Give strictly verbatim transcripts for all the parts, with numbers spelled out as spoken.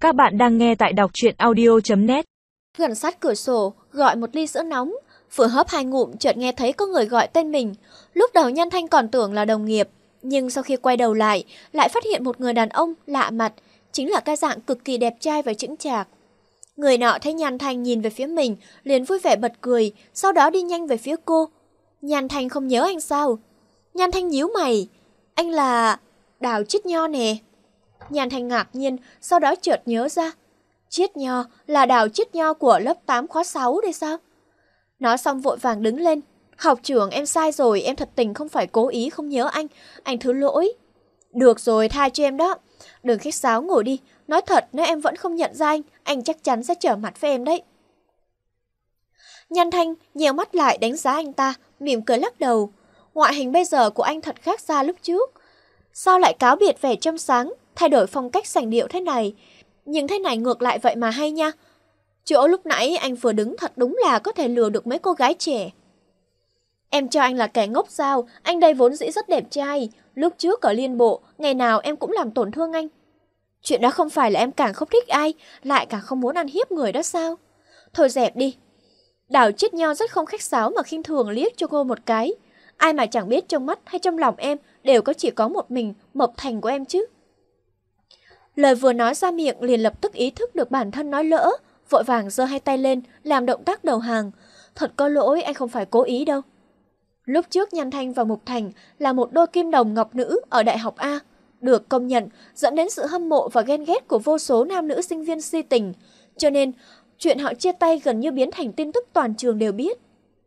Các bạn đang nghe tại đọc truyện audio chấm net. Gần sát cửa sổ, gọi một ly sữa nóng. Vừa hớp hai ngụm chợt nghe thấy có người gọi tên mình. Lúc đầu Nhan Thanh còn tưởng là đồng nghiệp, nhưng sau khi quay đầu lại, lại phát hiện một người đàn ông lạ mặt, chính là cái dạng cực kỳ đẹp trai và chững chạc. Người nọ thấy Nhan Thanh nhìn về phía mình, liền vui vẻ bật cười, sau đó đi nhanh về phía cô. Nhan Thanh không nhớ anh sao? Nhan Thanh nhíu mày. Anh là... Đào Chiết Nho nè. Nhan Thanh ngạc nhiên, sau đó chợt nhớ ra. Chiết Nho là Đào Chiết Nho của lớp tám khóa sáu đây sao? Nói xong vội vàng đứng lên. Học trưởng, em sai rồi, em thật tình không phải cố ý không nhớ anh, anh thứ lỗi. Được rồi, tha cho em đó. Đừng khách sáo, ngồi đi. Nói thật, nếu em vẫn không nhận ra anh, anh chắc chắn sẽ trở mặt với em đấy. Nhan Thanh nheo mắt lại đánh giá anh ta, mỉm cười lắc đầu. Ngoại hình bây giờ của anh thật khác xa lúc trước. Sao lại cáo biệt vẻ trong sáng, thay đổi phong cách sành điệu thế này? Nhưng thế này ngược lại vậy mà hay nha. Chỗ lúc nãy anh vừa đứng thật đúng là có thể lừa được mấy cô gái trẻ. Em cho anh là kẻ ngốc sao? Anh đây vốn dĩ rất đẹp trai. Lúc trước ở liên bộ, ngày nào em cũng làm tổn thương anh. Chuyện đó không phải là em càng không thích ai, lại càng không muốn ăn hiếp người đó sao? Thôi dẹp đi. Đào Chiết Nho rất không khách sáo mà khinh thường liếc cho cô một cái. Ai mà chẳng biết trong mắt hay trong lòng em đều có chỉ có một mình Mộc Thành của em chứ. Lời vừa nói ra miệng liền lập tức ý thức được bản thân nói lỡ, vội vàng giơ hai tay lên làm động tác đầu hàng. Thật có lỗi, anh không phải cố ý đâu. Lúc trước Nhan Thanh và Mộc Thành là một đôi kim đồng ngọc nữ ở Đại học A, được công nhận dẫn đến sự hâm mộ và ghen ghét của vô số nam nữ sinh viên si tình, cho nên chuyện họ chia tay gần như biến thành tin tức toàn trường đều biết.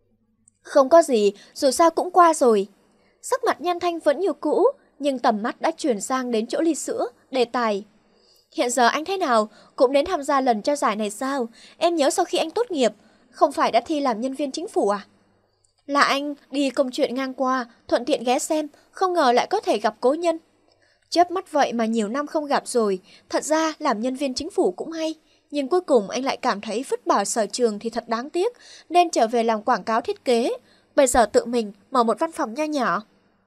Không có gì, dù sao cũng qua rồi. Sắc mặt Nhan Thanh vẫn như cũ, nhưng tầm mắt đã chuyển sang đến chỗ ly sữa, đề tài. Hiện giờ anh thế nào, cũng đến tham gia lần trao giải này sao? Em nhớ sau khi anh tốt nghiệp, không phải đã thi làm nhân viên chính phủ à? Là anh đi công chuyện ngang qua, thuận tiện ghé xem, không ngờ lại có thể gặp cố nhân. Chớp mắt vậy mà nhiều năm không gặp rồi, thật ra làm nhân viên chính phủ cũng hay. Nhưng cuối cùng anh lại cảm thấy vứt bỏ sở trường thì thật đáng tiếc, nên trở về làm quảng cáo thiết kế. Bây giờ tự mình mở một văn phòng nho nhỏ.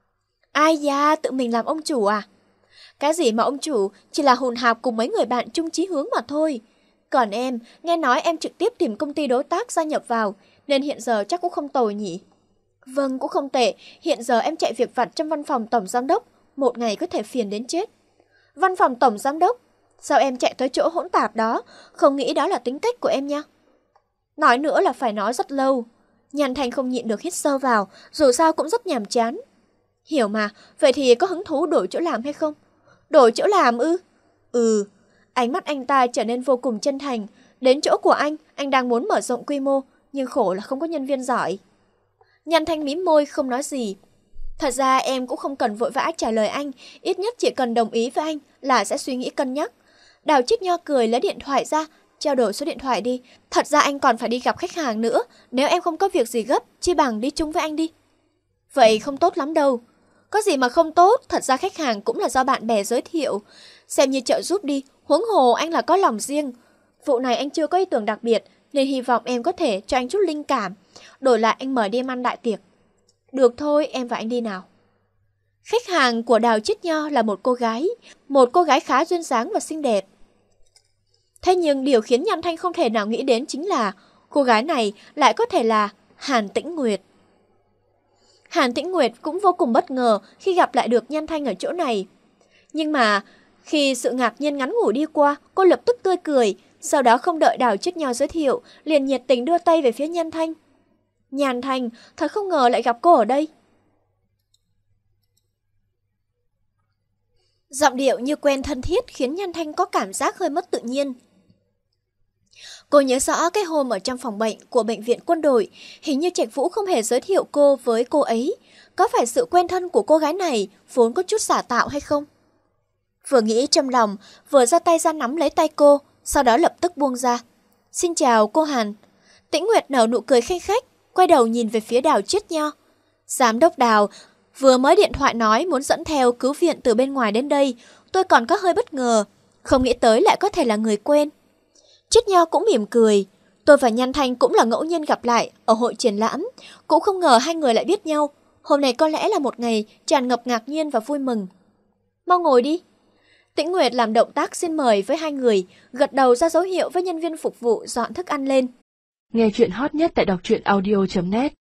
Ai da, tự mình làm ông chủ à? Cái gì mà ông chủ, chỉ là hùn hạp cùng mấy người bạn chung chí hướng mà thôi. Còn em, nghe nói em trực tiếp tìm công ty đối tác gia nhập vào, nên hiện giờ chắc cũng không tồi nhỉ? Vâng, cũng không tệ, hiện giờ em chạy việc vặt trong văn phòng tổng giám đốc, một ngày có thể phiền đến chết. Văn phòng tổng giám đốc? Sao em chạy tới chỗ hỗn tạp đó, không nghĩ đó là tính cách của em nha. Nói nữa là phải nói rất lâu. Nhan Thanh không nhịn được hít sâu vào, dù sao cũng rất nhàm chán. Hiểu mà, vậy thì có hứng thú đổi chỗ làm hay không? Đổi chỗ làm ư? Ừ. Ánh mắt anh ta trở nên vô cùng chân thành. Đến chỗ của anh, anh đang muốn mở rộng quy mô, nhưng khổ là không có nhân viên giỏi. Nhan Thanh mím môi không nói gì. Thật ra em cũng không cần vội vã trả lời anh, ít nhất chỉ cần đồng ý với anh là sẽ suy nghĩ cân nhắc. Đào Chiết Nho cười lấy điện thoại ra, trao đổi số điện thoại đi. Thật ra anh còn phải đi gặp khách hàng nữa, nếu em không có việc gì gấp, chi bằng đi chung với anh đi. Vậy không tốt lắm đâu. Có gì mà không tốt, thật ra khách hàng cũng là do bạn bè giới thiệu. Xem như trợ giúp đi, huống hồ anh là có lòng riêng. Vụ này anh chưa có ý tưởng đặc biệt, nên hy vọng em có thể cho anh chút linh cảm. Đổi lại anh mời đi em ăn đại tiệc. Được thôi, em và anh đi nào. Khách hàng của Đào Chiết Nho là một cô gái, một cô gái khá duyên dáng và xinh đẹp. Thế nhưng điều khiến Nhan Thanh không thể nào nghĩ đến chính là cô gái này lại có thể là Hàn Tĩnh Nguyệt. Hàn Tĩnh Nguyệt cũng vô cùng bất ngờ khi gặp lại được Nhan Thanh ở chỗ này. Nhưng mà khi sự ngạc nhiên ngắn ngủi đi qua, cô lập tức tươi cười, sau đó không đợi Đào Chiết Nho giới thiệu, liền nhiệt tình đưa tay về phía Nhan Thanh. Nhan Thanh, thật không ngờ lại gặp cô ở đây. Giọng điệu như quen thân thiết khiến Nhan Thanh có cảm giác hơi mất tự nhiên. Cô nhớ rõ cái hôm ở trong phòng bệnh của bệnh viện quân đội, hình như Trạch Vũ không hề giới thiệu cô với cô ấy. Có phải sự quen thân của cô gái này vốn có chút giả tạo hay không? Vừa nghĩ trong lòng, vừa ra tay ra nắm lấy tay cô, sau đó lập tức buông ra. Xin chào cô Hàn. Tĩnh Nguyệt nở nụ cười khanh khách, quay đầu nhìn về phía Đào Chiết Nho. Giám đốc Đào vừa mới điện thoại nói muốn dẫn theo cứu viện từ bên ngoài đến đây, tôi còn có hơi bất ngờ, không nghĩ tới lại có thể là người quen. Chiết Nho cũng mỉm cười. Tôi và Nhan Thanh cũng là ngẫu nhiên gặp lại ở hội triển lãm, cũng không ngờ hai người lại biết nhau. Hôm nay có lẽ là một ngày tràn ngập ngạc nhiên và vui mừng. Mau ngồi đi. Tĩnh Nguyệt làm động tác xin mời với hai người, gật đầu ra dấu hiệu với nhân viên phục vụ dọn thức ăn lên. Nghe chuyện hot nhất tại đọc truyện audio chấm net